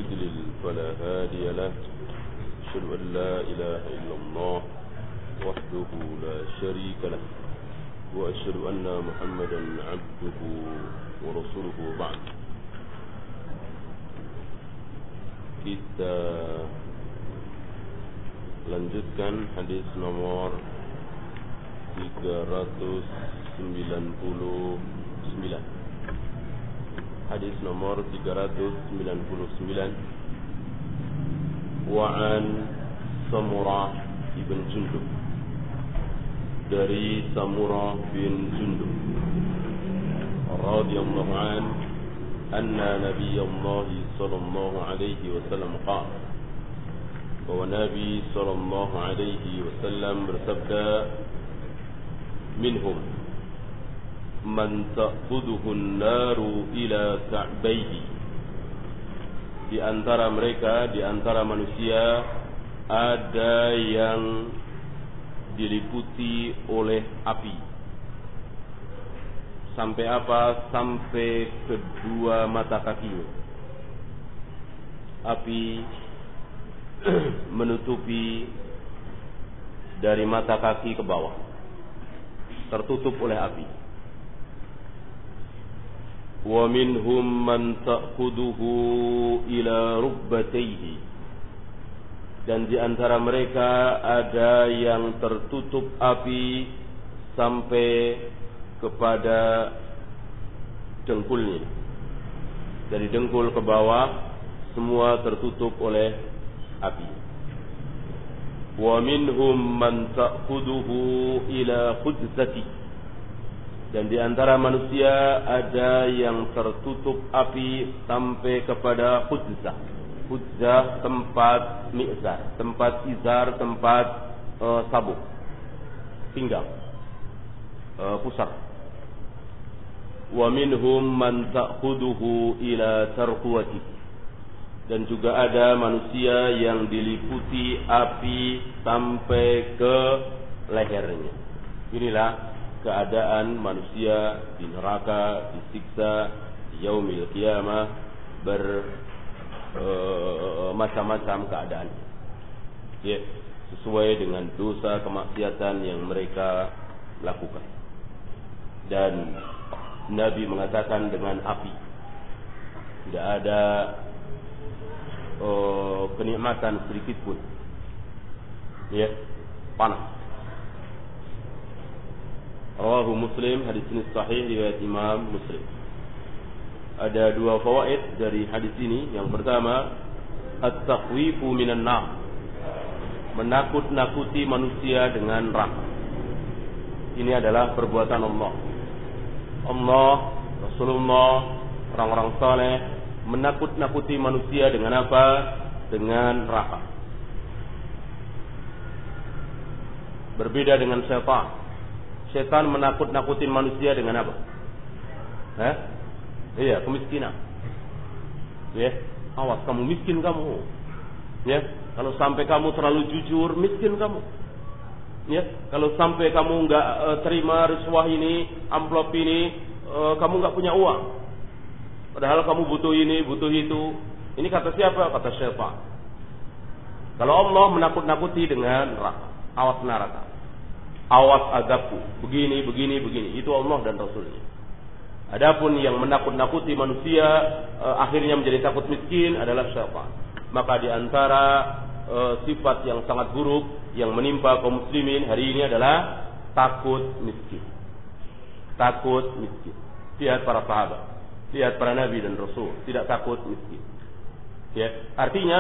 يضلل فلا هادي له أشهد أن لا إله إلا الله وحده لا شريك له وأشهد أن محمدا عبده ورسوله بعد. Kita lanjutkan hadis nomor 399. Hadis nomor 399. Wa'an Samurah ibn Jundub, dari Samurah bin Jundub radhiyallahu anhu anna Nabiullah sallallahu alaihi wasallam qala, bahwa Nabi sallallahu alaihi wasallam bersabda, minhum man ta'khudhuhu an-naru ila ka'bayhi, di antara mereka, di antara manusia ada yang diliputi oleh api. Sampai apa? Sampai kedua mata kakinya. Api menutupi dari mata kaki ke bawah, tertutup oleh api. Wa minhum man ta'khuduhu ila rukbatayhi, dan di antara mereka ada yang tertutup api sampai kepada dengkulnya. Dari dengkul ke bawah semua tertutup oleh api. Wa minhum man ta'khuduhu ila khudzati, dan di antara manusia ada yang tertutup api sampai kepada khudzah. Khudzah tempat mi'zar, tempat izar, tempat sabuk, pinggang, pusar. Wa minhum man ta'khuduhu ila tarquwati, dan juga ada manusia yang diliputi api sampai ke lehernya. Inilah keadaan manusia di neraka, disiksa yaumil qiyamah, macam-macam keadaan. Ya, sesuai dengan dosa kemaksiatan yang mereka lakukan. Dan Nabi mengatakan dengan api tidak ada kenikmatan sedikit pun. Ya, panas. Rawahu Muslim, hadis ini sahih riwayat Imam Muslim. Ada dua fawaid dari hadis ini. Yang pertama, at-takhwifu minan nar, menakut-nakuti manusia dengan neraka. Ini adalah perbuatan Allah. Allah, Rasulullah, orang-orang saleh menakut-nakuti manusia dengan apa? Dengan neraka. Berbeda dengan syaitan. Syaitan menakut-nakuti manusia dengan apa? Iya, kemiskinan. Ya, awas kamu miskin kamu. Ya, kalau sampai kamu terlalu jujur, miskin kamu. Ya, kalau sampai kamu enggak terima riswah ini, amplop ini, kamu enggak punya uang. Padahal kamu butuh ini, butuh itu. Ini kata siapa? Kata syaitan. Kalau Allah menakut-nakuti dengan neraka, awas neraka, awas azabku, begini, begini, begini. Itu Allah dan Rasulnya. Adapun yang menakut-nakuti manusia akhirnya menjadi takut miskin adalah syaitan. Maka di antara sifat yang sangat buruk yang menimpa kaum muslimin hari ini adalah takut miskin. Takut miskin. Lihat para sahabat, lihat para nabi dan rasul, tidak takut miskin. Ya, artinya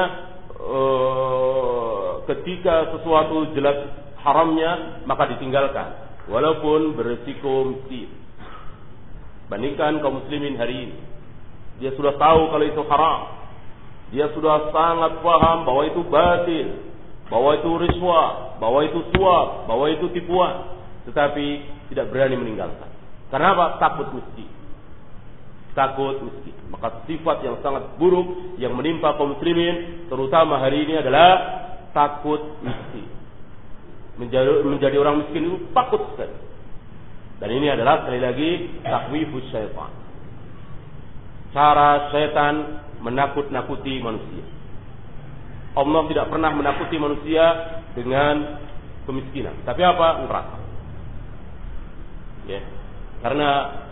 ketika sesuatu jelas haramnya maka ditinggalkan walaupun beresiko miskin. Bandingkan kaum muslimin hari ini, dia sudah tahu kalau itu haram. Dia sudah sangat paham bahwa itu batil, bahwa itu riswah, bahwa itu suap, bahwa itu tipuan, tetapi tidak berani meninggalkan. Karena apa? Takut miskin. Takut miskin. Maka sifat yang sangat buruk yang menimpa kaum muslimin terutama hari ini adalah takut miskin. Menjadi orang miskin itu takut sekali. Dan ini adalah sekali lagi takwifus syaitan. Cara setan menakut-nakuti manusia. Allah tidak pernah menakuti manusia dengan kemiskinan. Tapi apa? Neraka. Ya. Karena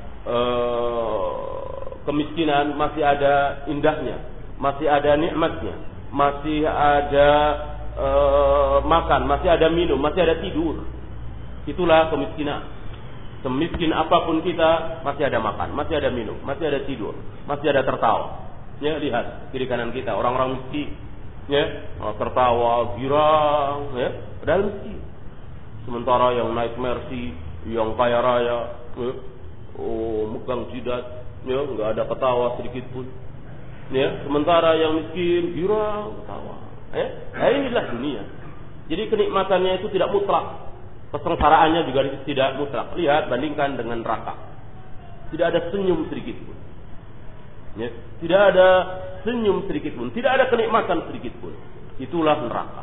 kemiskinan masih ada indahnya, masih ada nikmatnya, masih ada makan, masih ada minum, masih ada tidur. Itulah kemiskinan. Semiskin apapun kita, masih ada makan, masih ada minum, masih ada tidur, masih ada tertawa. Ya, lihat kiri kanan kita, orang-orang miskin, ya, tertawa, girang, ya, padahal miskin. Sementara yang naik Mercy, yang kaya raya, ya, megang jidat, ya, nggak ada ketawa sedikit pun. Ya, sementara yang miskin, girang, ketawa. Nah, inilah dunia. Jadi kenikmatannya itu tidak mutlak. Kesengsaraannya juga tidak mutlak. Lihat, bandingkan dengan neraka. Tidak ada senyum sedikit pun. Ya, tidak ada senyum sedikit pun. Tidak ada kenikmatan sedikit pun. Itulah neraka.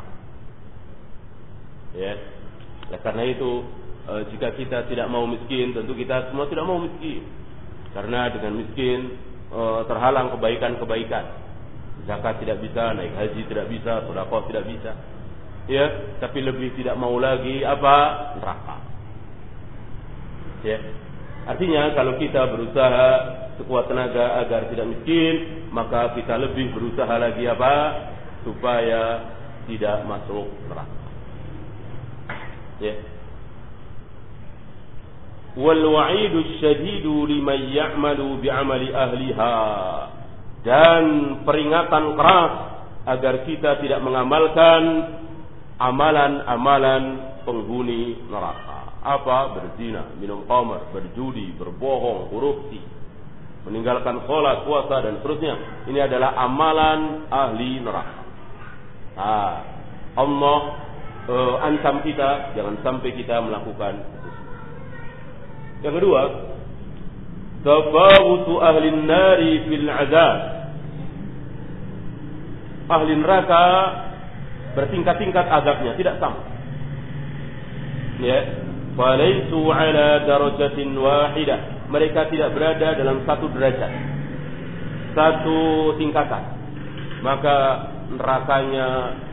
Ya. Karena itu, jika kita tidak mau miskin, tentu kita semua tidak mau miskin. Karena dengan miskin terhalang kebaikan-kebaikan. Zakat tidak bisa, naik haji tidak bisa, sedekah tidak bisa. Ya, tapi lebih tidak mau lagi apa? Neraka. Ya. Artinya kalau kita berusaha sekuat tenaga agar tidak miskin, maka kita lebih berusaha lagi apa? Supaya tidak masuk neraka. Ya. Wal wa'idu syadidu liman ya'malu bi'amali ahliha. Dan peringatan keras agar kita tidak mengamalkan amalan-amalan penghuni neraka. Apa? Berzina, minum khamr, berjudi, berbohong, korupsi, meninggalkan sholat, puasa dan seterusnya. Ini adalah amalan ahli neraka. Allah ancam kita jangan sampai kita melakukan itu. Yang kedua, tafawutu ahli nari fil azab. Ahli neraka bertingkat-tingkat azabnya, tidak sama. Ya, falaisu ala darajatin wahidah. Mereka tidak berada dalam satu derajat, satu tingkatan. Maka nerakanya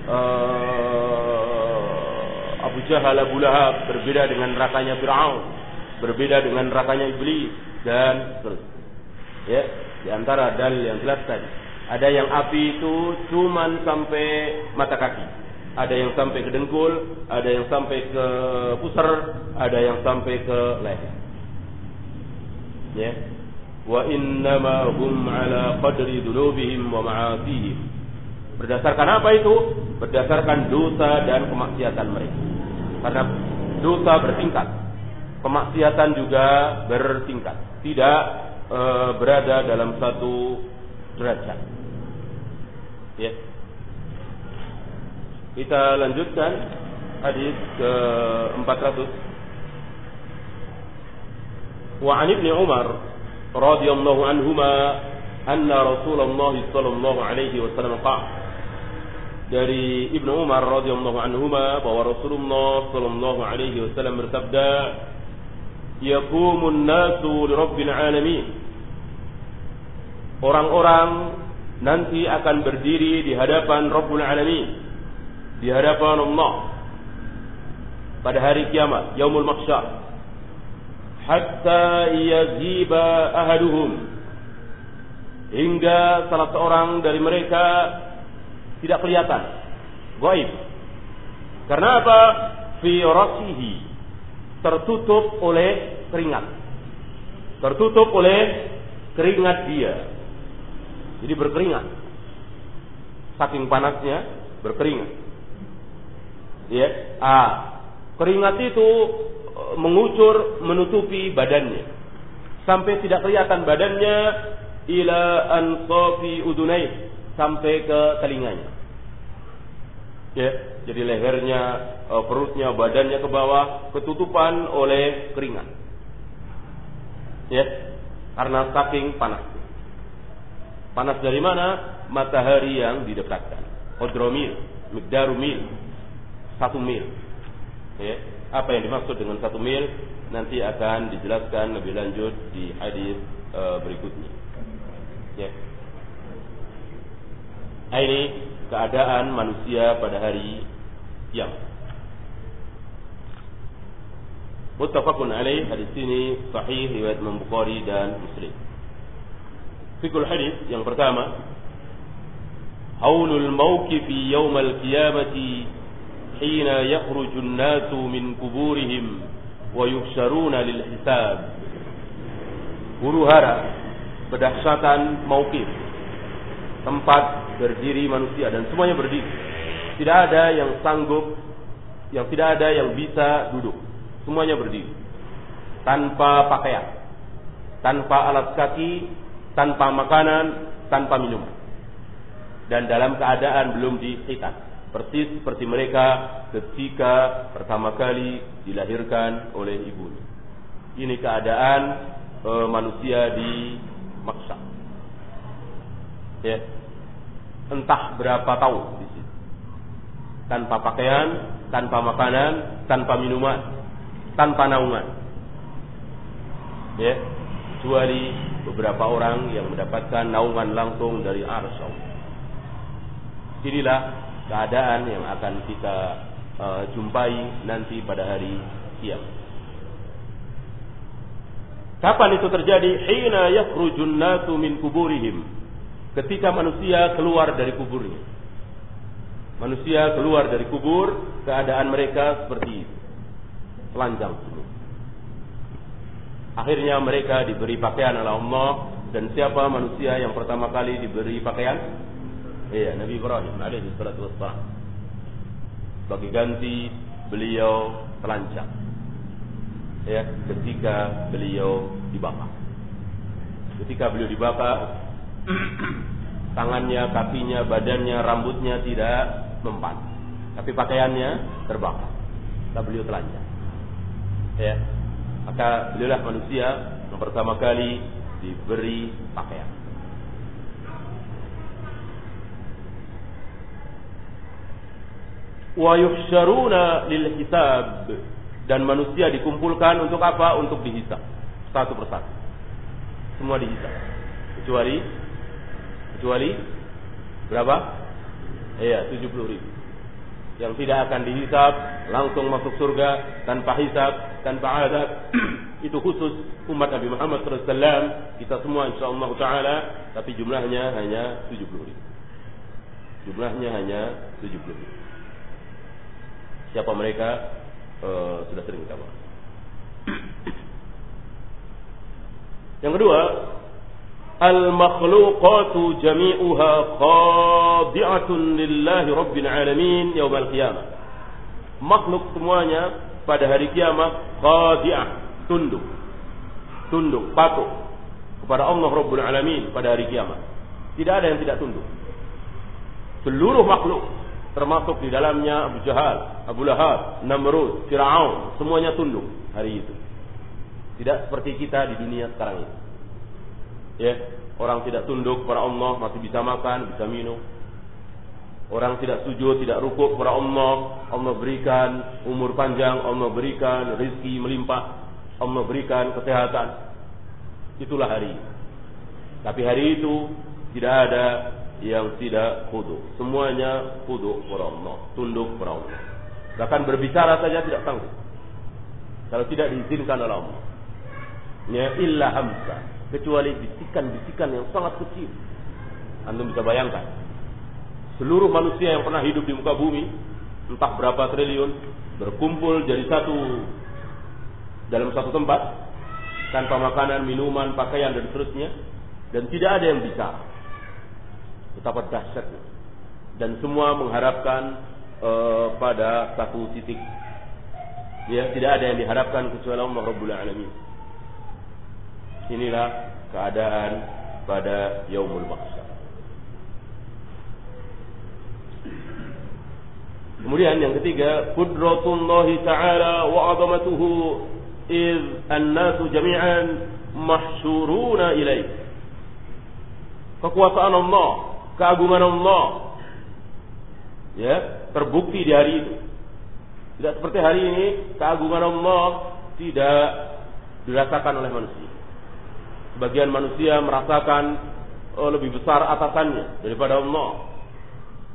Abu Jahal, Abu Lahab berbeda dengan nerakanya Fir'aun, berbeda dengan nerakanya Iblis dan seterusnya. Ya, di antara dalil yang jelas tadi, ada yang api itu cuman sampai mata kaki, ada yang sampai ke dengkul, ada yang sampai ke pusar, ada yang sampai ke leher. Ya, wa innama hum ala qadri dzunubihim wa ma'asihim. Berdasarkan apa itu? Berdasarkan dosa dan kemaksiatan mereka. Karena dosa bertingkat, kemaksiatan juga bertingkat, tidak berada dalam satu derajat. Ya. Kita lanjutkan hadis ke-400. Wa 'an Ibnu Umar radhiyallahu anhuma anna Rasulullah sallallahu alaihi wasallam qala. Dari Ibnu Umar radhiyallahu anhuma bahwa Rasulullah sallallahu alaihi wasallam bersabda, yaqumun nasu li rabbil alamin. Orang-orang nanti akan berdiri di hadapan Rabbul Alamin, di hadapan Allah pada hari kiamat, yaumul mahsyar, hatta yaziba ahaduhum, hingga salah seorang dari mereka tidak kelihatan, gaib. Karena apa? Fi rasihi, tertutup oleh keringat, tertutup oleh keringat dia. Jadi berkeringat, saking panasnya berkeringat. Ya, keringat itu mengucur menutupi badannya sampai tidak kelihatan badannya, ila ansafi udunai, sampai ke telinganya. Ya, jadi lehernya, perutnya, badannya ke bawah ketutupan oleh keringat. Ya, karena saking panas. Panas dari mana? Matahari yang didekatkan. Qadromil, miqdaru mil, 1 mil. Ya, apa yang dimaksud dengan 1 mil nanti akan dijelaskan lebih lanjut di hadis berikutnya. Ya. Ini keadaan manusia pada hari kiamat. Muttafaqun alaih, hadis ini sahih riwayat Imam Bukhari dan Muslim. Fikul hadis yang pertama, haulul mawqifi yaumal qiyamati hina yakhrujun nasu min kuburihim wa yuhsyaruna lil hisab. Huru hara berdahsyatan mauqif, tempat berdiri manusia, dan semuanya berdiri. Tidak ada yang sanggup, tidak ada yang bisa duduk. Semuanya berdiri, tanpa pakaian, tanpa alas kaki, tanpa makanan, tanpa minuman, dan dalam keadaan belum dihitan, persis seperti mereka ketika pertama kali dilahirkan oleh ibunya. Ini keadaan manusia di mahsyar. Ya, entah berapa tahun di situ, tanpa pakaian, tanpa makanan, tanpa minuman, tanpa naungan. Ya, kecuali beberapa orang yang mendapatkan naungan langsung dari arsy Allah. Inilah keadaan yang akan kita jumpai nanti pada hari kiamat. Kapan itu terjadi? Hina yakhrujun nasu min kuburihim. Ketika manusia keluar dari kuburnya. Manusia keluar dari kubur, keadaan mereka seperti itu, telanjang semua. Akhirnya mereka diberi pakaian oleh Allah. Dan siapa manusia yang pertama kali diberi pakaian? Iya, Nabi Ibrahim alaihi salatu wassalam. Bagi ganti beliau telanjang, ya, ketika beliau dibakar. Ketika beliau dibakar, tangannya, kakinya, badannya, rambutnya tidak mempan, tapi pakaiannya terbakar. Maka beliau telanjang. Ya, maka beliaulah manusia yang pertama kali diberi pakaian. Wa yuhsyaruna lil hisab, dan manusia dikumpulkan untuk apa? Untuk dihisab satu persatu. Semua dihisab. Kecuali berapa? Iya, 70.000. Yang tidak akan dihisab, langsung masuk surga tanpa hisab, tanpa azab. Itu khusus umat Nabi Muhammad SAW. Kita semua insyaallah taala, tapi jumlahnya hanya 70.000. Jumlahnya hanya 70.000. Siapa mereka? Sudah sering kita bahas. Yang kedua, al-makhluqatu jami'uha khadi'atun lillahi rabbil alamin yaumil qiyamah. Makhluk semuanya pada hari kiamat khadi'ah, tunduk, patuh kepada Allah Rabbul Alamin pada hari kiamat. Tidak ada yang tidak tunduk. Seluruh makhluk, termasuk di dalamnya Abu Jahal, Abu Lahab, Namrud, Fir'aun, semuanya tunduk hari itu. Tidak seperti kita di dunia sekarang ini. Ya, orang tidak tunduk kepada Allah masih bisa makan, bisa minum. Orang tidak sujud, tidak rukuk kepada Allah, Allah berikan umur panjang, Allah berikan rezeki melimpah, Allah berikan kesehatan. Itulah hari. Tapi hari itu tidak ada yang tidak khudu. Semuanya khudu kepada Allah, tunduk kepada Allah. Bahkan berbicara saja tidak sanggup kalau tidak diizinkan oleh Allah. Ya, illa hamsa, kecuali bisikan-bisikan yang sangat kecil. Antum bisa bayangkan, seluruh manusia yang pernah hidup di muka bumi, entah berapa triliun, berkumpul jadi satu dalam satu tempat, tanpa makanan, minuman, pakaian dan seterusnya, dan tidak ada yang bicara. Betapa dahsyatnya. Dan semua mengharapkan pada satu titik. Ya, tidak ada yang diharapkan kecuali Allah Rabbul Alamin. Inilah keadaan pada Yaumul Mahsyar. Kemudian yang ketiga, qudratullahi ta'ala wa 'azamatuhu iz an-nasu jami'an mahsyuruna ilaih. Kekuasaan Allah, keagungan Allah, ya, terbukti di hari itu. Tidak seperti hari ini, keagungan Allah tidak dirasakan oleh manusia. Sebagian manusia merasakan lebih besar atasannya daripada Allah.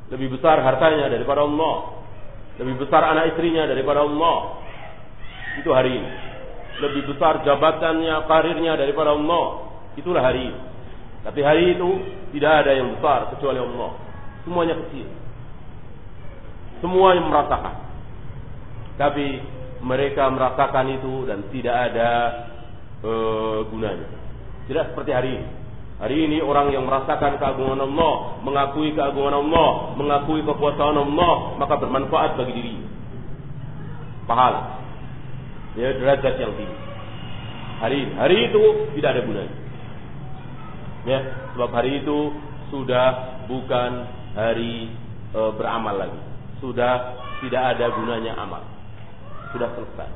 lebih besar hartanya daripada Allah, lebih besar anak istrinya daripada Allah. Itu hari ini. Lebih besar jabatannya, karirnya daripada Allah. Itulah hari ini. Tapi hari itu tidak ada yang besar kecuali Allah. Semuanya kecil. Semua yang merasakan. Tapi mereka merasakan itu dan tidak ada gunanya. Tidak seperti hari ini. Hari ini orang yang merasakan keagungan Allah, mengakui keagungan Allah, mengakui kekuasaan Allah, maka bermanfaat bagi dirinya. Pahala. Ya, derajat yang tinggi. Hari itu tidak ada gunanya. Ya, sebab hari itu sudah bukan hari beramal lagi. Sudah tidak ada gunanya amal. Sudah selesai.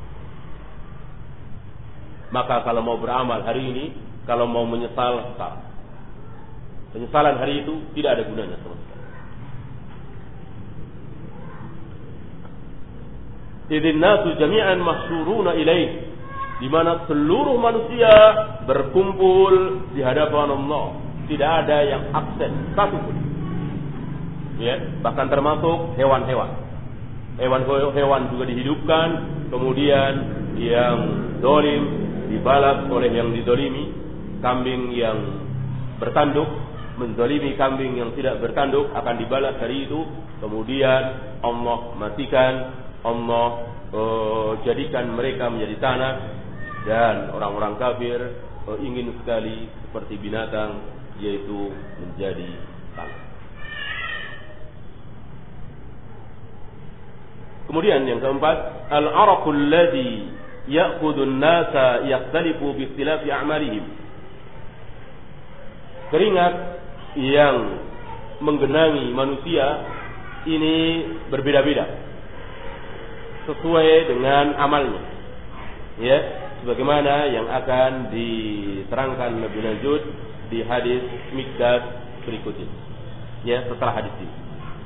Maka kalau mau beramal hari ini, kalau mau menyesal, sesal. Penyesalan hari itu tidak ada gunanya sama sekali. Idzin nasu jami'an mahsyuruna ilaih, di mana seluruh manusia berkumpul di hadapan Allah. Tidak ada yang absen satu pun. Ya, bahkan termasuk hewan-hewan. Hewan-hewan juga dihidupkan, kemudian yang zalim dibalas oleh yang dizalimi. Kambing yang bertanduk menzalimi kambing yang tidak bertanduk akan dibalas hari itu. Kemudian Allah matikan, Allah jadikan mereka menjadi tanah, dan orang-orang kafir ingin sekali seperti binatang, yaitu menjadi tanah. Kemudian yang keempat, al-araqul ladzi ya'khudhu an-nasa yakhtalifu bi ikhtilafi a'malihim. Keringat yang menggenangi manusia ini berbeda-beda sesuai dengan amalnya. Ya, sebagaimana yang akan diterangkan lebih lanjut di hadis Miqdad berikut ini. Ya, setelah hadis ini.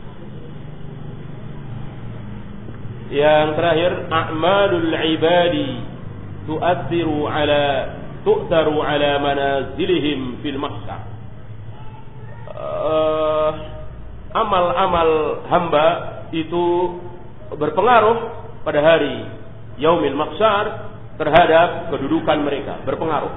Yang terakhir, a'malul ibadi tu'tharu ala manazilihim fil mahsyar. Amal-amal hamba itu berpengaruh pada hari yaumil mahsyar terhadap kedudukan mereka, berpengaruh.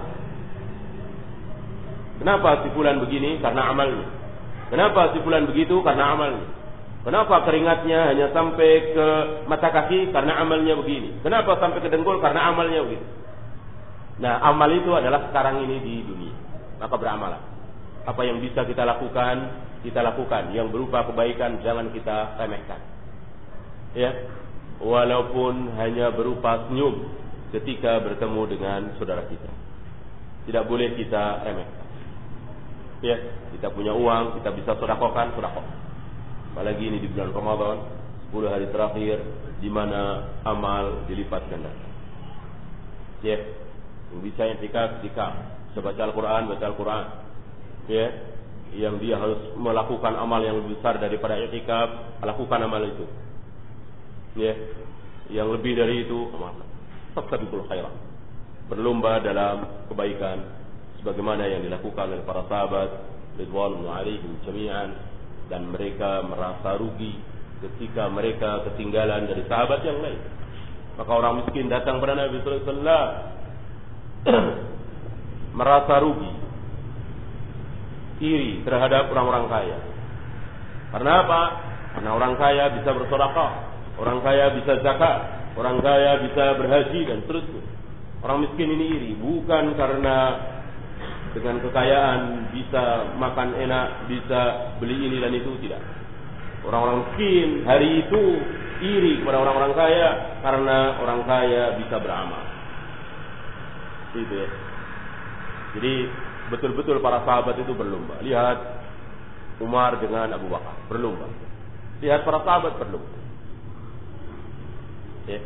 Kenapa si fulan begini? Karena amalnya. Kenapa si fulan begitu? Karena amalnya. Kenapa keringatnya hanya sampai ke mata kaki? Karena amalnya begini. Kenapa sampai ke dengkul? Karena amalnya begitu. Nah, amal itu adalah sekarang ini di dunia. Maka beramalah. Apa yang bisa kita lakukan, kita lakukan. Yang berupa kebaikan jangan kita remehkan. Ya, walaupun hanya berupa senyum ketika bertemu dengan saudara kita, tidak boleh kita remehkan. Ya, kita punya uang, kita bisa sedekahkan, sedekah. Apalagi ini di bulan Ramadan, 10 hari terakhir, di mana amal dilipat gandakan. Ya, yang bisa i'tikaf, bisa baca Al-Quran, baca Al-Quran. Ya, yang dia harus melakukan amal yang lebih besar daripada i'tikaf, lakukan amal itu. Ya, yang lebih dari itu, amalkan. Fastabiqul khairat. Berlomba dalam kebaikan sebagaimana yang dilakukan oleh para sahabat ridwanullah alaihim jami'an, dan mereka merasa rugi ketika mereka ketinggalan dari sahabat yang lain. Maka orang miskin datang kepada Nabi sallallahu alaihi wasallam merasa rugi, iri terhadap orang-orang kaya. Karena apa? Karena orang kaya bisa bersedekah, orang kaya bisa zakat, orang kaya bisa berhaji dan seterusnya. Orang miskin ini iri bukan karena dengan kekayaan bisa makan enak, bisa beli ini dan itu, tidak. Orang-orang miskin hari itu iri kepada orang-orang kaya karena orang kaya bisa beramal. Itu ya. Jadi betul-betul para sahabat itu berlomba. Lihat Umar dengan Abu Bakar berlomba. Lihat para sahabat berlomba. Ya.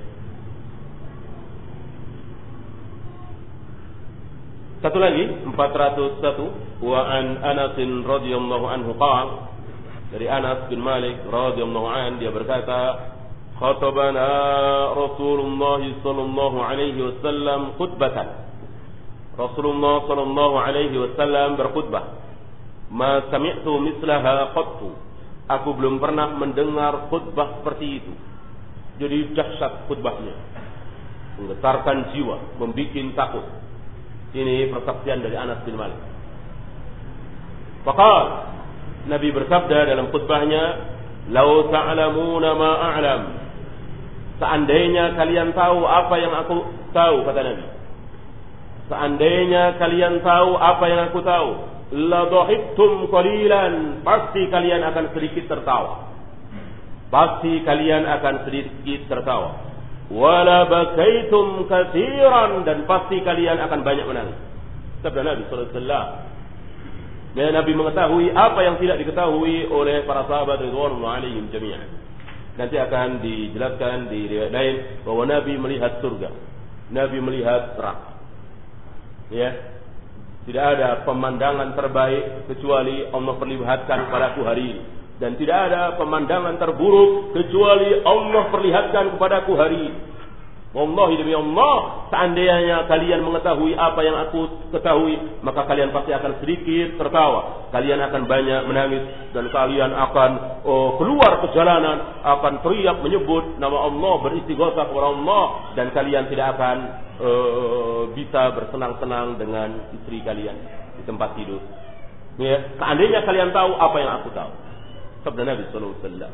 Satu lagi 401, wa an Anas radhiyallahu anhu qala, dari Anas bin Malik radhiyallahu anhu dia berkata, khatabana Rasulullah sallallahu alaihi wasallam khutbatan. Rasulullah sallallahu alaihi wasallam berkhutbah, ma sami'tu mislaha qattu. aku belum pernah mendengar khutbah seperti itu. Jadi dahsyat khutbahnya, menggetarkan jiwa, membikin takut. Ini persaksian dari Anas bin Malik. Faqal, Nabi bersabda dalam khutbahnya, "Lau ta'lamuna ma a'lam." Seandainya kalian tahu apa yang aku tahu, kata Nabi. Seandainya kalian tahu apa yang aku tahu, la dhahiktum qalilan, pasti kalian akan sedikit tertawa. Pasti kalian akan sedikit tertawa. Wala bakaitum katsiran, dan pasti kalian akan banyak menangis. Sabda Nabi sallallahu alaihi wasallam. Dan Nabi mengetahui apa yang tidak diketahui oleh para sahabat radhiyallahu alaihim jami'an. Nanti akan dijelaskan di riwayat lain bahwa Nabi melihat surga, Nabi melihat neraka. Ya, tidak ada pemandangan terbaik kecuali Allah perlihatkan kepadaku hari ini, dan tidak ada pemandangan terburuk kecuali Allah perlihatkan kepadaku hari ini. Wallahi demi Allah, seandainya kalian mengetahui apa yang aku ketahui, maka kalian pasti akan sedikit tertawa. Kalian akan banyak menangis, dan kalian akan keluar ke jalanan, akan teriak menyebut nama Allah, beristighosah kepada Allah, dan kalian tidak akan bisa bersenang-senang dengan istri kalian di tempat tidur. Ya, seandainya kalian tahu apa yang aku tahu. Sabda Nabi sallallahu alaihi wasallam.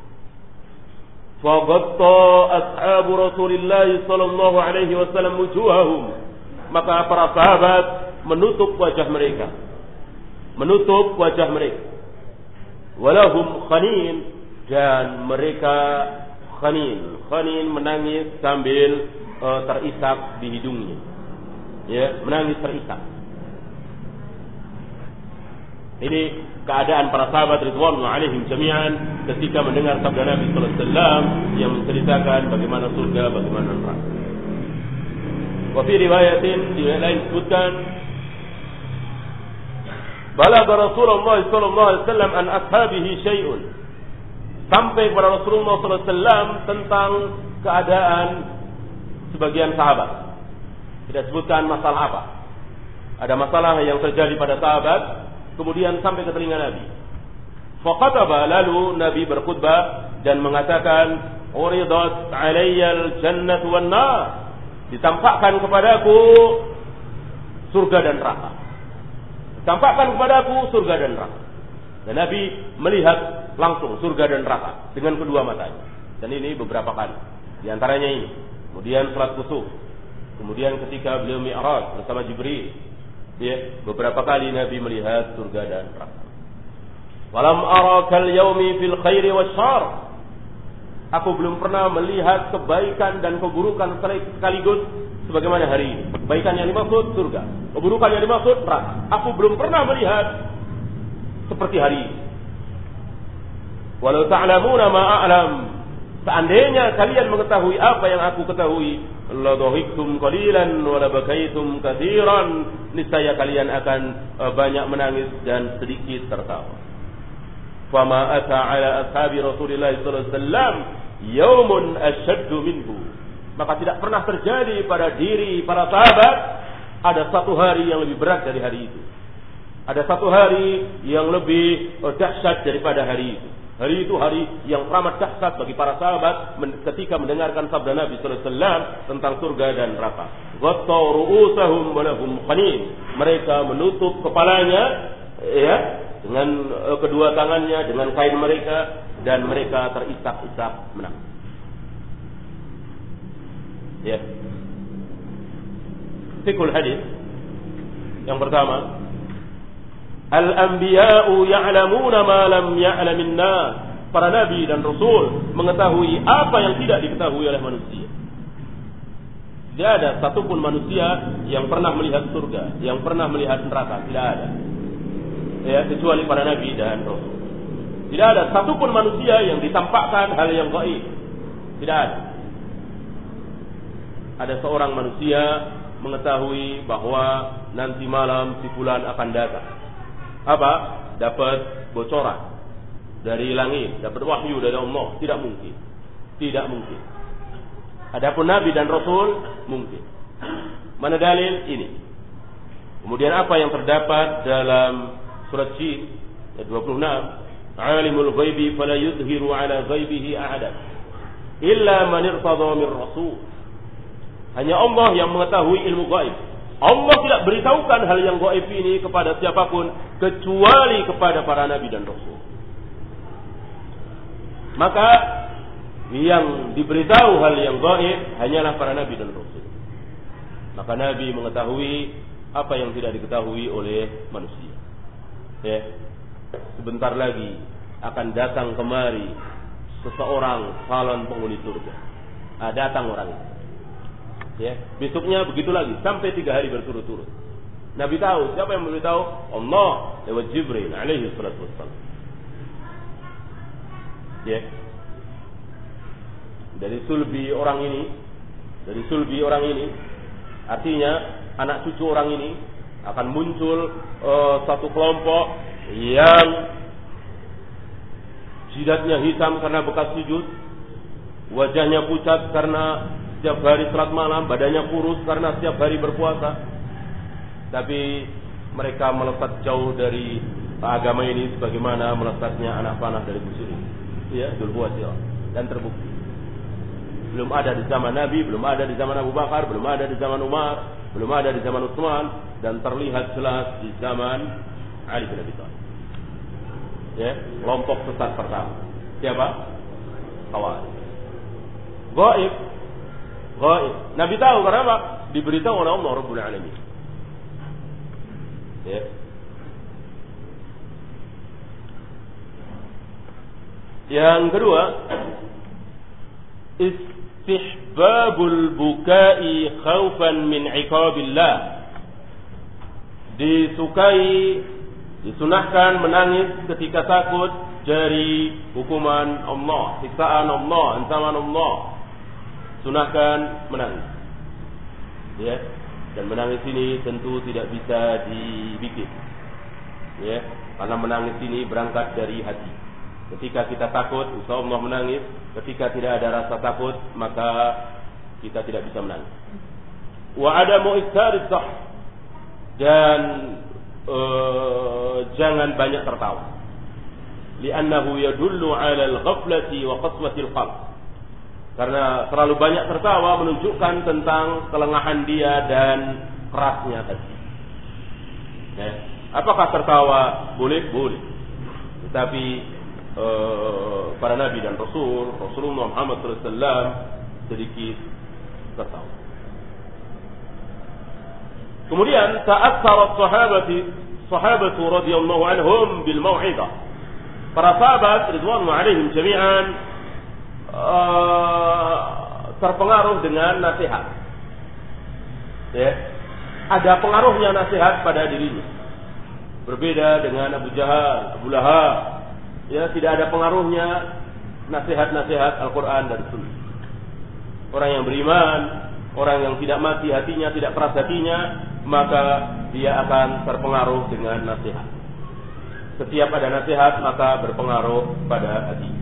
Faghatta ashabu Rasulillah sallallahu alaihi wasallam wujuhahum, maka para sahabat menutup wajah mereka, walahum khanin, dan mereka khanin menangis sambil terisak di hidungnya, ya, menangis terisak. Ini keadaan para sahabat ridwanullah alaihim jami'an ketika mendengar sabda Nabi sallallahu alaihi wasallam yang menceritakan bagaimana surga, bagaimana neraka. Wa fi riwayatin, di lain disebutkan, balagha Rasulullah sallallahu alaihi wasallam an ashabihi syai'un, sampai kepada Rasulullah sallallahu alaihi wasallam tentang keadaan sebagian sahabat. Tidak sebutkan masalah apa. Ada masalah yang terjadi pada sahabat, kemudian sampai ke telinga Nabi. Faqataba, lalu Nabi berkhutbah dan mengatakan, uridat alayyal jannatu wan nar, ditampakkan kepadaku surga dan neraka. Ditampakkan kepadaku surga dan neraka. Dan Nabi melihat langsung surga dan neraka dengan kedua matanya. Dan ini beberapa kali. Di antaranya ini. Kemudian salat kusuf. Kemudian ketika beliau Mi'raj bersama Jibril. Ya, beberapa kali Nabi melihat surga dan neraka. Walam arakal yaumi fil khairi wasyarr. Aku belum pernah melihat kebaikan dan keburukan sekaligus sebagaimana hari ini. Kebaikan yang dimaksud surga, keburukan yang dimaksud neraka. Aku belum pernah melihat seperti hari ini. Walau ta'lamuna ma a'lam, seandainya kalian mengetahui apa yang aku ketahui, la dhahiktum qalilan wa la bakaitum katsiran, niscaya kalian akan banyak menangis dan sedikit tertawa. Fama ata ala ashabi Rasulillah sallallahu alaihi wasallam yaumun ashaddu minhu, maka tidak pernah terjadi pada diri para sahabat ada satu hari yang lebih berat dari hari itu. Ada satu hari yang lebih dahsyat daripada hari itu. Hari itu hari yang teramat dahsyat bagi para sahabat ketika mendengarkan sabda Nabi sallallahu alaihi wasallam tentang surga dan neraka. Ghattaw ru'usahum wa lahum khanin. Mereka menutup kepalanya, ya, dengan kedua tangannya dengan kain mereka, dan mereka terisak-isak menangis. Ya. Fikul hadis yang pertama, al-anbiya'u ya'lamuna ma lam ya'lamin nas. Para nabi dan rasul mengetahui apa yang tidak diketahui oleh manusia. Tidak ada satupun manusia yang pernah melihat surga, yang pernah melihat neraka, tidak ada. Ya, kecuali para nabi dan rasul. Tidak ada satupun manusia yang ditampakkan hal yang gaib. Tidak ada. Ada seorang manusia mengetahui bahwa nanti malam si fulan akan datang. Apa? Dapat bocoran dari langit, dapat wahyu dari Allah. Tidak mungkin. Tidak mungkin. Adapun nabi dan rasul mungkin. Mana dalil ini? Kemudian apa yang terdapat dalam surat Jin ayat 26, alimul ghaibi fala yudhiru ala ghaibihi ahadan illa man irtada min rasul. Hanya Allah yang mengetahui ilmu gaib. Allah tidak beritahukan hal yang gaib ini kepada siapapun kecuali kepada para nabi dan rasul. Maka yang diberitahu hal yang gaib hanyalah para nabi dan rasul. Maka nabi mengetahui apa yang tidak diketahui oleh manusia. Ya. Sebentar lagi akan datang kemari seseorang calon penghuni surga. Datang orang itu. Ya, besoknya begitu lagi sampai 3 hari berturut-turut. Nabi tahu siapa yang memberitahu? Allah lewat Jibril alaihi salatu wassalam. Ya. Dari sulbi orang ini, artinya anak cucu orang ini akan muncul satu kelompok yang jidatnya hitam karena bekas sujud, wajahnya pucat karena setiap hari salat malam, badannya kurus karena setiap hari berpuasa. Tapi mereka melesat jauh dari agama ini sebagaimana melesatnya anak panah dari busur ini. Ya, Dzulhuwaisirah. Dan terbukti. Belum ada di zaman Nabi, belum ada di zaman Abu Bakar, belum ada di zaman Umar, belum ada di zaman Utsman, dan terlihat jelas di zaman Ali bin Abi Thalib. Ya, kelompok sesat pertama. Siapa? Khawarij. Gaib. Nabi tahu karena apa? Diberitahu oleh Allah Rabbul Alamin. Ya. Yang kedua, istihbabul bukai khaufan min iqabillah. Disunahkan menangis ketika takut dari hukuman Allah, siksaan Allah, ancaman Allah. Sunahkan menangis. Ya. Dan menangis ini tentu tidak bisa dibikin. Ya, karena menangis ini berangkat dari hati. Ketika kita takut, insya Allah menangis. Ketika tidak ada rasa takut, maka kita tidak bisa menangis. Wa adamu iktsariz dhahk. Dan jangan banyak tertawa. Li'annahu yadullu 'ala al-ghaflati wa qaswati al-qalb. Karena terlalu banyak tertawa menunjukkan tentang kelengahan dia dan kerasnya hati. Ya. Apakah tertawa boleh? Boleh. Tetapi para nabi dan Rasulullah Muhammad SAW sedikit tertawa. Kemudian ta'assara sahabatu radhiyallahu anhum bil mau'izah. Para sahabat ridwanullah alaihim jami'an terpengaruh dengan nasihat. Ya. Ada pengaruhnya nasihat pada dirinya. Berbeda dengan Abu Jahal, Abu Lahab. Ya, tidak ada pengaruhnya nasihat-nasihat Al-Quran dan Sunnah. Orang yang beriman, orang yang tidak mati hatinya, tidak keras hatinya, maka dia akan terpengaruh dengan nasihat. Setiap ada nasihat maka berpengaruh pada hati.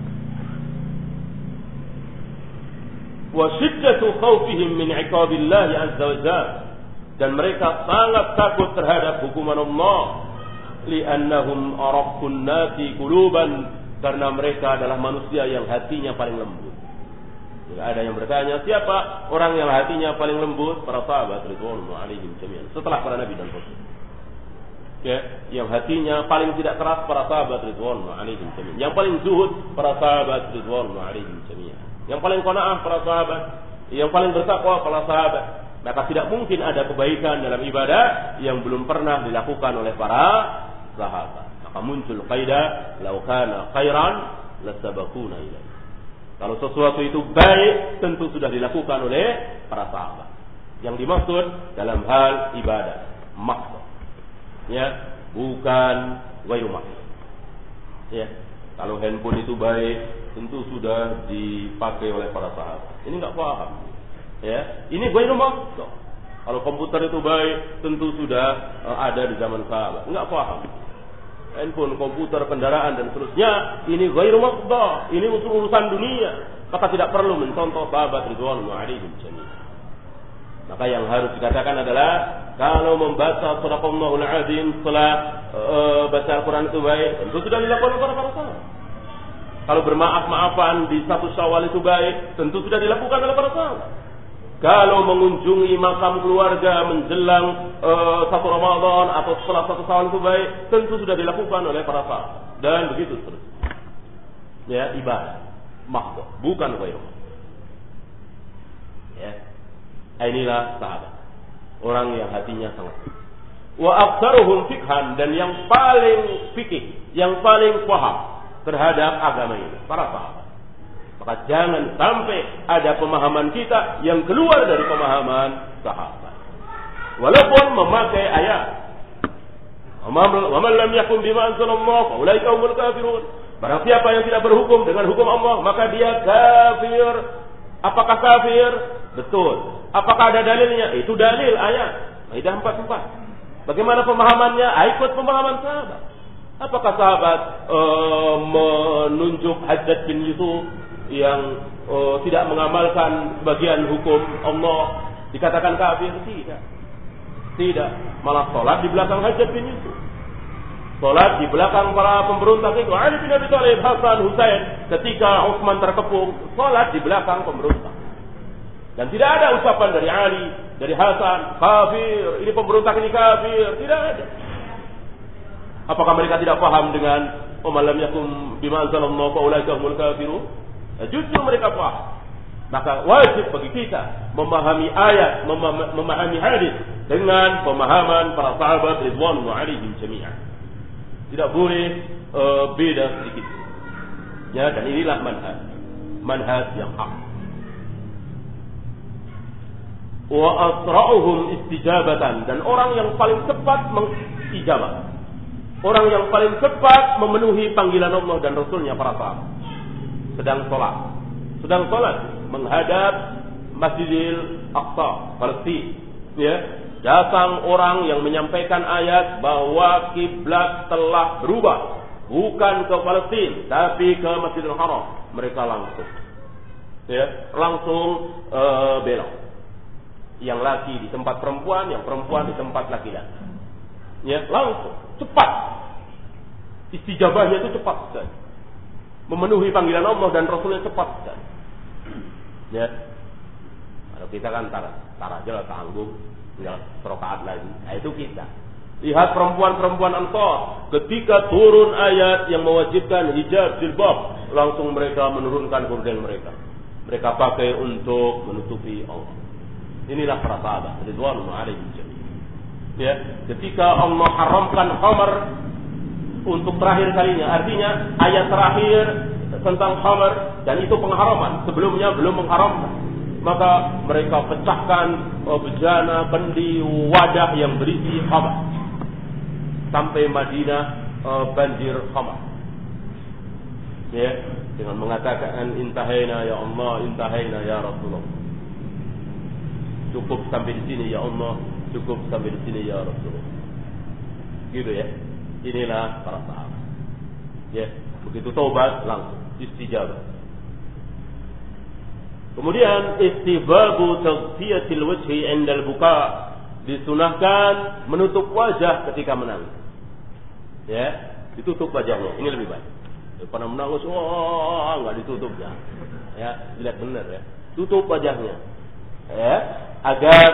Wa shiddatu khawfihim min 'iqabillahi 'azza wa jalla. Dan mereka sangat takut terhadap hukuman Allah. Li'annahum araqqun nasi quluban. Karena mereka adalah manusia yang hatinya paling lembut. Jika ada yang bertanya, siapa orang yang hatinya paling lembut? Para sahabat ridwanullah alaihim jami'an. Setelah para nabi dan rasul. Ya, yang hatinya paling tidak keras para sahabat ridwanullah alaihim jami'an. Yang paling zuhud para sahabat ridwanullah alaihim jami'an. Yang paling qanaah para sahabat, yang paling bertakwa para sahabat. Maka tidak mungkin ada kebaikan dalam ibadah yang belum pernah dilakukan oleh para sahabat. Maka muncul kaidah, "Lau kana khairan lasabaquna ilaihi." Kalau sesuatu itu baik, tentu sudah dilakukan oleh para sahabat. Yang dimaksud dalam hal ibadah, maksud. Ya, bukan ghairu maksud. Ya. Kalau handphone itu baik, tentu sudah dipakai oleh para sahabat. Ini enggak paham. Ya, ini ghairu maksud. Kalau komputer itu baik, tentu sudah ada di zaman sahabat. Enggak paham. Handphone, komputer, kendaraan dan seterusnya, ini ghairu maksud. Ini urusan dunia. Maka tidak perlu mencontoh sahabat ridwanullah alaihim jami'an. Maka yang harus dikatakan adalah kalau membaca Shadaqallahul Azim setelah baca Al-Quran itu baik, tentu sudah dilakukan oleh para sahabat. Kalau bermaaf-maafan di 1 Syawal itu baik, tentu sudah dilakukan oleh para sahabat. Kalau mengunjungi makam keluarga menjelang 1 Ramadan atau setelah 1 Syawal itu baik, tentu sudah dilakukan oleh para sahabat. Dan begitu seterusnya. Ya, ibadah mahdoh, bukan ghairu. Ya. Inilah sahabat. Orang yang hatinya sangat. Wa aktsaruhum fikhan, dan yang paling fikih, yang paling paham terhadap agama ini, para sahabat. Maka jangan sampai ada pemahaman kita yang keluar dari pemahaman sahabat. Walaupun memakai ayat, "Wa man lam yakum bima anzalallahu fa ulaika humul kafirun." Barang siapa yang tidak berhukum dengan hukum Allah, maka dia kafir. Apakah kafir? Betul. Apakah ada dalilnya? Itu dalil ayat Maidah 44. Bagaimana pemahamannya? Ikut pemahaman sahabat. Apakah sahabat menunjuk Hajjaj bin Yusuf yang tidak mengamalkan bagian hukum Allah dikatakan kafir? Tidak. Malah sholat di belakang Hajjaj bin Yusuf. Sholat di belakang para pemberontak itu. Ali bin Abi Thalib, Hasan, Husain. Ketika Utsman terkepung, sholat di belakang pemberontak. Dan tidak ada ucapan dari Ali, dari Hasan, kafir, ini pemberontak ini kafir. Tidak ada. Apakah mereka tidak paham dengan "Waman lam yakum bima anzalallahu fa ulaika humul kafirun"? Justru mereka paham. Maka wajib bagi kita memahami ayat, memahami hadis dengan pemahaman para sahabat ridwanullah alaihim jami'an. Tidak boleh beda sedikit. Ya, dan inilah manhaj yang hak. Wa asra'uhum istijabatan, dan orang yang paling cepat mengijabah. Orang yang paling cepat memenuhi panggilan Allah dan Rasulnya para sahabat. Sedang sholat menghadap Masjidil Aqsa, Palestina. Ya, datang orang yang menyampaikan ayat bahwa kiblat telah berubah, bukan ke Palestina tapi ke Masjidil Haram. Mereka langsung belok. Yang laki di tempat perempuan, yang perempuan di tempat laki-laki. Ya, langsung cepat. Istijabahnya itu cepat sekali. Memenuhi panggilan Allah dan Rasulnya cepat sekali. Ya. Kalau kita kan tar aja lah, tanggung, tinggal serokaat lagi. Nah, itu kita. Lihat perempuan-perempuan Ansar, ketika turun ayat yang mewajibkan hijab jilbab, langsung mereka menurunkan gorden mereka. Mereka pakai untuk menutupi Allah. Inilah para sahabat ridwanullah alaihim. Ya, ketika Allah haramkan khamar untuk terakhir kalinya, artinya ayat terakhir tentang khamar, dan itu pengharaman, sebelumnya belum mengharamkan. Maka mereka pecahkan bejana, kendi, wadah yang berisi khamar. Sampai Madinah banjir khamar. Ya, dengan mengatakan intahaina ya Allah, intahaina ya Rasulullah. Cukup sampai di sini ya Allah, cukup sampai di sini ya Rasulullah. Gitu ya. Inilah para sahabat. Ya, begitu taubat langsung istijabah. Kemudian istibabu taghfiyatil wajhi 'inda al-buka, disunahkan menutup wajah ketika menangis. Ya, ditutup wajahnya. Ini lebih baik. Daripada menangis, enggak ditutup ya. Ya, lihat benar ya. Tutup wajahnya. Ya, agar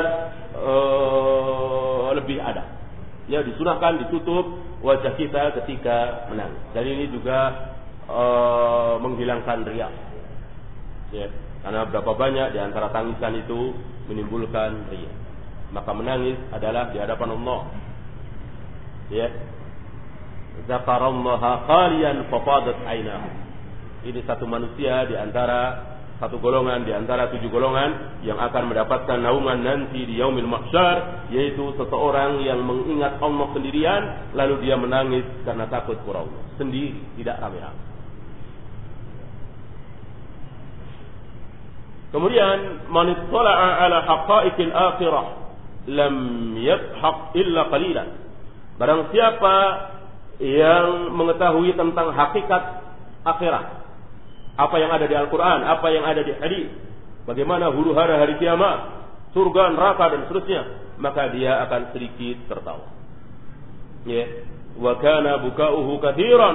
lebih adab. Ya, disunahkan ditutup wajah kita ketika menangis. Dan ini juga menghilangkan riya. Ya, karena berapa banyak di antara tangisan itu menimbulkan riya. Maka menangis adalah di hadapan Allah. Ya. Zakarallaha qaliyan fafadat ainahu. Ini satu manusia di antara satu golongan di antara 7 golongan yang akan mendapatkan naungan nanti di yaumil mahsyar, yaitu seseorang yang mengingat Allah sendirian lalu dia menangis karena takut kepada Allah sendiri, tidak rame-rame. Kemudian man ittala'a ala haqa'iqil akhirah lam yadhhaq illa qalilan. Barang siapa yang mengetahui tentang hakikat akhirat, apa yang ada di Al-Quran, apa yang ada di hadis, bagaimana huru-hara hari kiamat, surga, neraka dan seterusnya, maka dia akan sedikit tertawa. Ya, wa kana buka'uhu katsiran,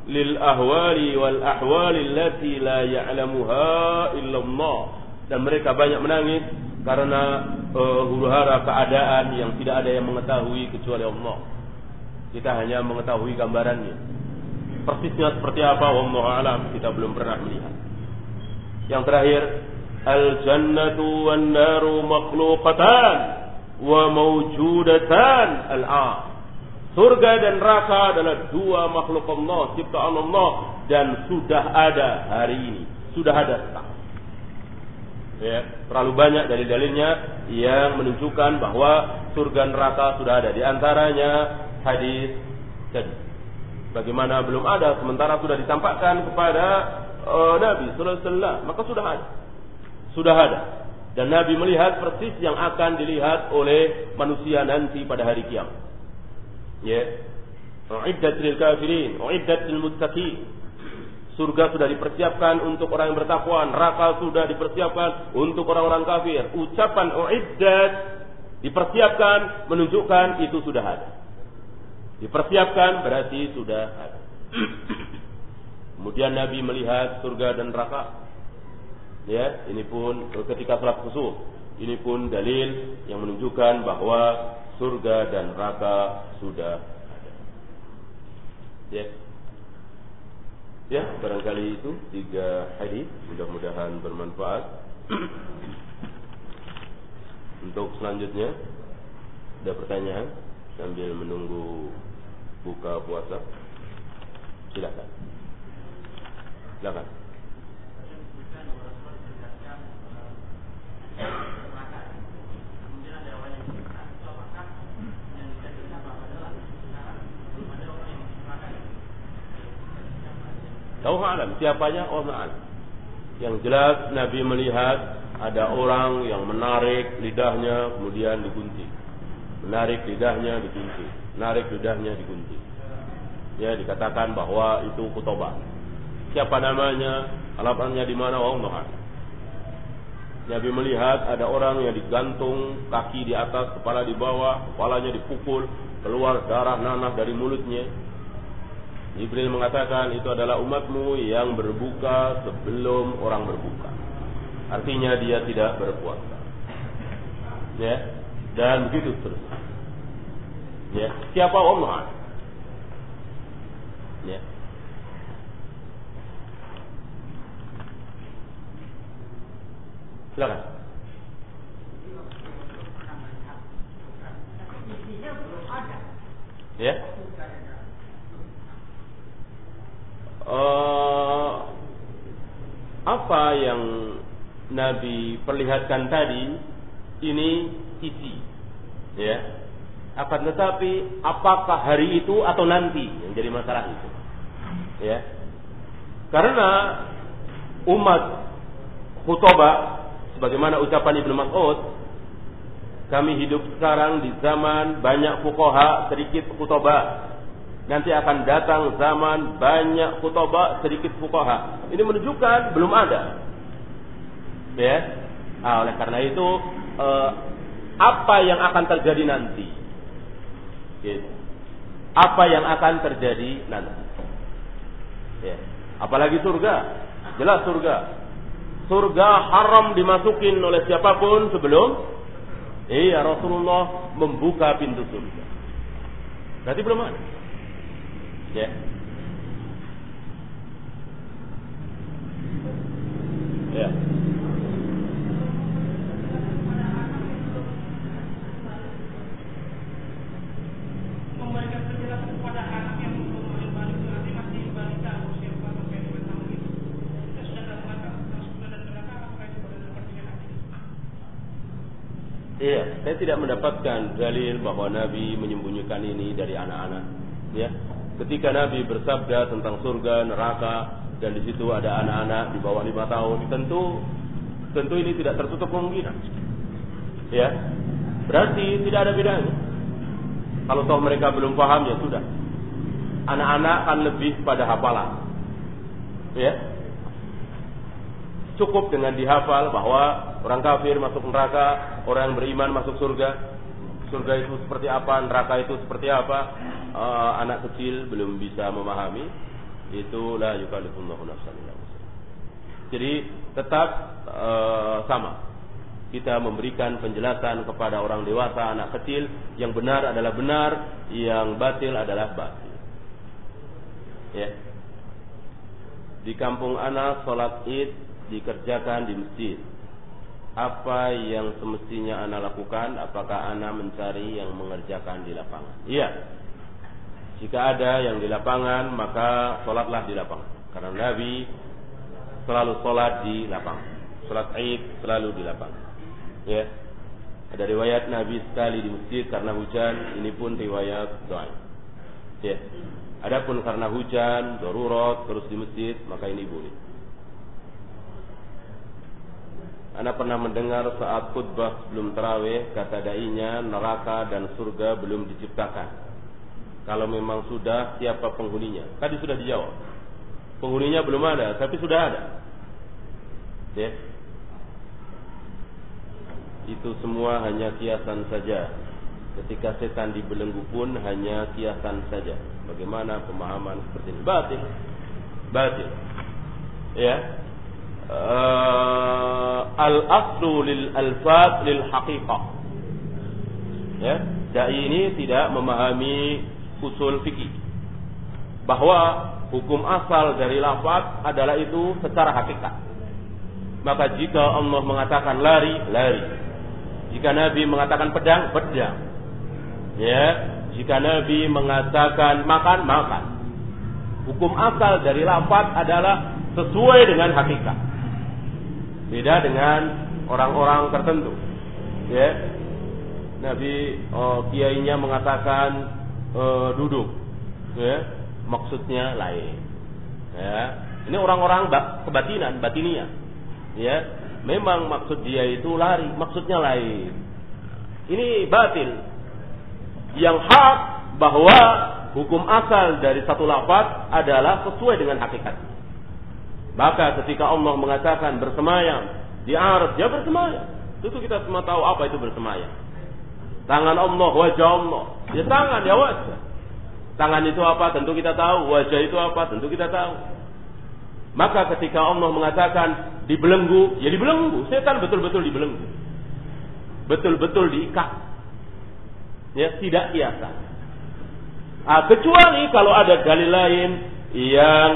lil ahwali wal ahwali allati la ya'lamuha illa Allah. Dan mereka banyak menangis karena huru-hara keadaan yang tidak ada yang mengetahui kecuali Allah. Kita hanya mengetahui gambarannya. Persisnya seperti apa, wallahu a'lam, kita belum pernah melihat. Yang terakhir, al-jannatu wan naru makhluqatan wa mawjudatan al-an. Surga dan neraka adalah dua makhluk Allah, ciptaan Allah, dan sudah ada hari ini, sudah ada sekarang. Ya, terlalu banyak dalil-dalilnya yang menunjukkan bahwa surga neraka sudah ada. Di antaranya hadis tadi. Bagaimana belum ada sementara sudah ditampakkan kepada Nabi sallallahu alaihi wasallam, maka sudah ada. Sudah ada. Dan Nabi melihat persis yang akan dilihat oleh manusia nanti pada hari kiamat. Ya. Uiddat lil kafirin, uiddat lil muttaqin. Surga sudah dipersiapkan untuk orang yang bertakwa, neraka sudah dipersiapkan untuk orang-orang kafir. Ucapan uiddat, dipersiapkan, menunjukkan itu sudah ada. Dipersiapkan berarti sudah ada. Kemudian Nabi melihat surga dan neraka. Ya, ini pun ketika salat khusuf. Ini pun dalil yang menunjukkan bahwa surga dan neraka sudah ada. Ya. Ya, barangkali itu 3 hadis, mudah-mudahan bermanfaat. Untuk selanjutnya, ada pertanyaan sambil menunggu buka puasa. Silakan. Silakan. Tahu alam siapanya? Allah alam. Yang jelas Nabi melihat ada orang yang menarik lidahnya kemudian digunting. Menarik lidahnya digunting. Menarik lidahnya digunting. Ya, dikatakan bahwa itu khutbah. Siapa namanya? Alamatnya di mana? Allah alam. Nabi melihat ada orang yang digantung kaki di atas, kepala di bawah, kepalanya dipukul, keluar darah nanah dari mulutnya. Jibril mengatakan itu adalah umatmu yang berbuka sebelum orang berbuka. Artinya dia tidak berpuasa. Ya, dan begitu terus. Ya, siapa Allah? Ya. Silakan. Ya. Apa yang Nabi perlihatkan tadi ini isi, ya. Akan tetapi apakah hari itu atau nanti yang jadi masalah itu, ya. Karena umat khutbah, sebagaimana ucapan Ibnu Mas'ud, kami hidup sekarang di zaman banyak fuqaha, sedikit khutbah. Nanti akan datang zaman banyak khutbah, sedikit fuqaha. Ini menunjukkan belum ada. Ya. Oleh karena itu, apa yang akan terjadi nanti? Gitu. Apa yang akan terjadi nanti? Ya. Apalagi surga. Jelas surga. Surga haram dimasukin oleh siapapun sebelum Rasulullah membuka pintu surga. Berarti belum ada. Ya. Ya. Memberikan penjelasan kepada anak yang belum balik nanti masih balita usia 4 sampai 5 tahun itu. Kita sudah dalam surga dan neraka, apakah itu boleh dipertimbangkan lagi? Iya, saya tidak mendapatkan dalil bahwa Nabi menyembunyikan ini dari anak-anak. Ya. Ketika Nabi bersabda tentang surga, neraka, dan di situ ada anak-anak di bawah 5 tahun, tentu ini tidak tertutup kemungkinan. Ya, berarti tidak ada bedanya. Kalau toh mereka belum paham, ya sudah. Anak-anak kan lebih pada hafalan. Ya, cukup dengan dihafal bahwa orang kafir masuk neraka, orang yang beriman masuk surga. Surga itu seperti apa, neraka itu seperti apa. Anak kecil belum bisa memahami, Itu la yukallifullahu nafsan illa wus'aha. Jadi tetap sama. Kita memberikan penjelasan kepada orang dewasa, anak kecil, yang benar adalah benar, yang batil adalah batil. Ya. Di kampung ana salat Id dikerjakan di masjid. Apa yang semestinya ana lakukan? Apakah ana mencari yang mengerjakan di lapangan? Iya. Jika ada yang di lapangan, maka salatlah di lapangan. Karena Nabi selalu salat di lapangan. Salat Id selalu di lapangan. Ya. Ada riwayat Nabi sekali di masjid karena hujan, ini pun riwayat dhaif. Ya. Adapun karena hujan, darurat terus di masjid, maka ini boleh. Ana pernah mendengar saat khutbah sebelum tarawih kata dai-nya neraka dan surga belum diciptakan. Kalau memang sudah, siapa penghuninya? Tadi sudah dijawab. Penghuninya belum ada, tapi sudah ada. Ya. Itu semua hanya kiasan saja. Ketika setan dibelenggu pun hanya kiasan saja. Bagaimana pemahaman seperti ini? Batil. Batil. Ya. Al-aslu lil alfaz lil haqiqah. Ya, dai ini tidak memahami usul fikih bahwa hukum asal dari lafaz adalah itu secara hakikat. Maka jika Allah mengatakan lari, lari. Jika Nabi mengatakan pedang, pedang. Ya, jika Nabi mengatakan makan, makan. Hukum asal dari lafaz adalah sesuai dengan hakikat. Beda dengan orang-orang tertentu. Ya. Nabi kiainya mengatakan duduk. Ya. Maksudnya lain. Ya. Ini orang-orang kebatinan, batiniah. Ya. Memang maksud dia itu lari, maksudnya lain. Ini batil. Yang hak bahwa hukum asal dari satu lafaz adalah sesuai dengan hakikat. Maka ketika Allah mengatakan bersemayam di araf, dia bersemayam. Itu kita semua tahu apa itu bersemayam. Tangan Allah, wajah Allah. Ya tangan, ya wajah. Tangan itu apa? Tentu kita tahu. Wajah itu apa? Tentu kita tahu. Maka ketika Allah mengatakan dibelenggu, ya dibelenggu. Setan betul-betul dibelenggu. Betul-betul diikat. Ya, tidak biasa. Kecuali kalau ada dalil lain yang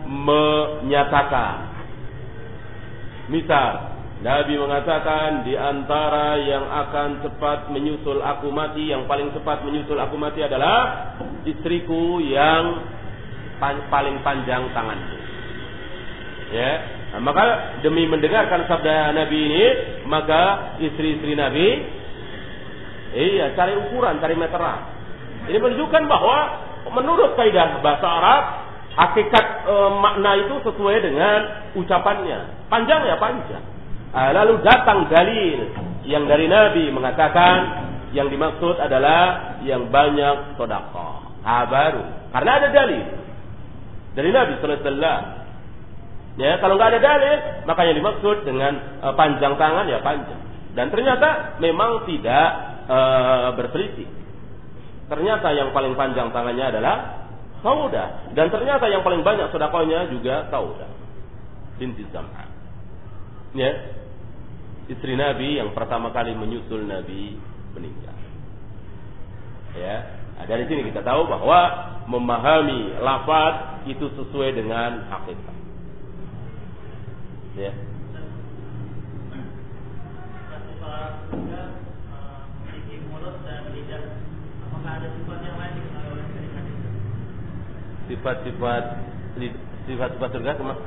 menyatakan. Misal, Nabi mengatakan di antara yang akan cepat menyusul aku mati, yang paling cepat menyusul aku mati adalah istriku yang paling panjang tanganku. Ya, nah, maka demi mendengarkan sabda Nabi ini, maka istri-istri Nabi cari ukuran, cari meteran. Ini menunjukkan bahwa menurut kaidah bahasa Arab, hakikat makna itu sesuai dengan ucapannya. Panjang ya panjang. Lalu datang dalil yang dari Nabi mengatakan yang dimaksud adalah yang banyak sedekah. Baru. Karena ada dalil dari Nabi sallallahu alaihi wasallam. Ya, kalau nggak ada dalil, maka yang dimaksud dengan panjang tangan ya panjang. Dan ternyata memang tidak berselisih. Ternyata yang paling panjang tangannya adalah Saudah, dan ternyata yang paling banyak sedekahnya juga Saudah binti Zam'ah. Ya, istri Nabi yang pertama kali menyusul Nabi meninggal. Ya, dari sini kita tahu bahwa memahami lafaz itu sesuai dengan hakikat. Ya. Sifat-sifat surga gimana?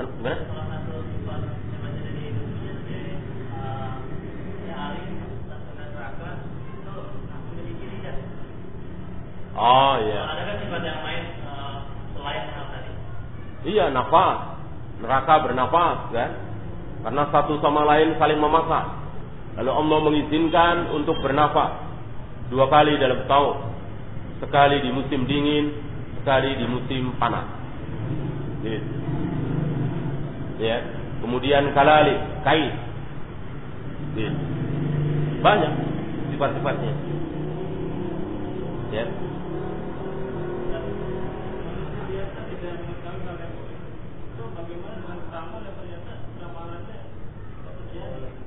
Oh iya. Ada kan sifat yang lain selain hal tadi? Iya, nafas. Neraka bernafas kan? Karena satu sama lain saling memasak. Lalu Allah mengizinkan untuk bernafas 2 kali dalam tahun. Sekali di musim dingin, sekali di musim panas. Gitu. Ya. Kemudian kalali, kain. Gitu. Banyak sifat-sifatnya. Ya.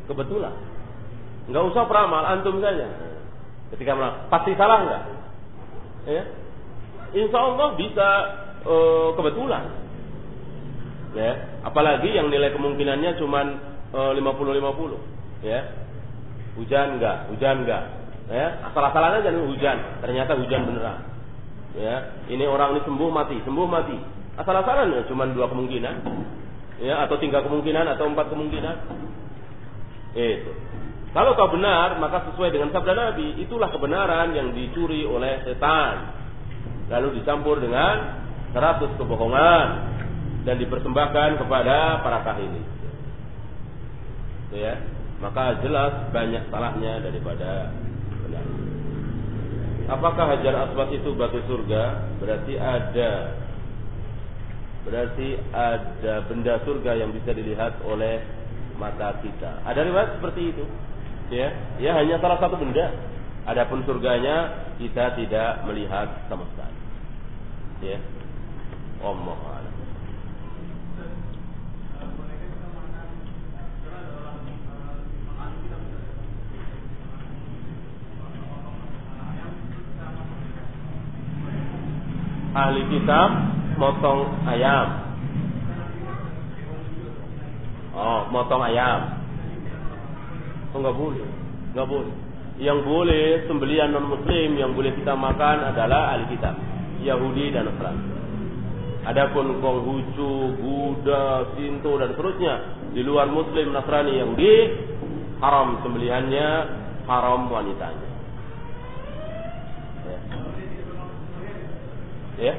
kebetulan. Enggak usah peramal, antum saja. Ketika pasti salah enggak? Ya. Insya Allah bisa kebetulan. Ya, apalagi yang nilai kemungkinannya cuman 50-50. Ya. Hujan enggak. Ya, asal-asalan aja hujan, ternyata hujan beneran. Ya, ini orang ini sembuh mati. Asal-asalan ya, cuman 2 kemungkinan. Ya, atau 3 kemungkinan atau 4 kemungkinan. Itu. Kalau kau benar, maka sesuai dengan sabda Nabi, itulah kebenaran yang dicuri oleh setan. Lalu dicampur dengan 100 kebohongan dan dipersembahkan kepada para kahin. Ya, maka jelas banyak salahnya daripada benar. Apakah Hajar Aswad itu batu surga? Berarti ada benda surga yang bisa dilihat oleh mata kita. Ada riwayat seperti itu. Ya hanya salah satu benda. Adapun surganya kita tidak melihat sama sekali. Ya. Allahu a'lam. Ahli kitab motong ayam. Motong ayam. Enggak boleh. Yang boleh sembelihan non muslim yang boleh kita makan adalah ahli kitab, Yahudi dan Nasrani. Adapun Konghucu, Buddha, Shinto dan seterusnya di luar muslim, Nasrani, Yahudi, haram sembelihannya, haram wanitanya. Ya.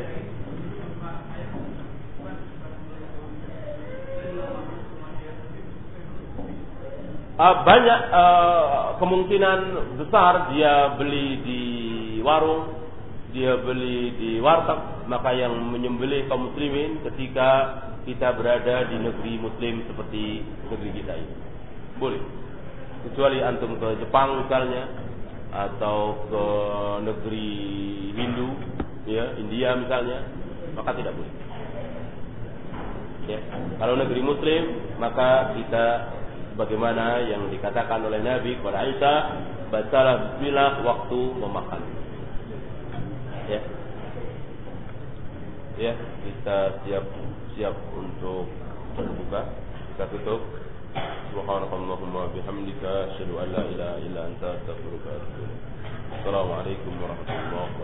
Banyak kemungkinan besar dia beli di warung, dia beli di warteg, maka yang menyembelih kaum muslimin ketika kita berada di negeri muslim seperti negeri kita ini boleh, kecuali antum ke Jepang misalnya atau ke negeri Hindu, ya India misalnya, maka tidak boleh. Ya, kalau negeri muslim maka kita bagaimana yang dikatakan oleh Nabi kepada Aisyah, bacalah bismillah waktu memakan. Ya, kita siap untuk berbuka. Kita tutup. Subhanakallahumma bihamdika asyhadu an la ilaha illa anta astaghfiruka wa atubu ilaik. Assalamualaikum warahmatullahi wabarakatuh.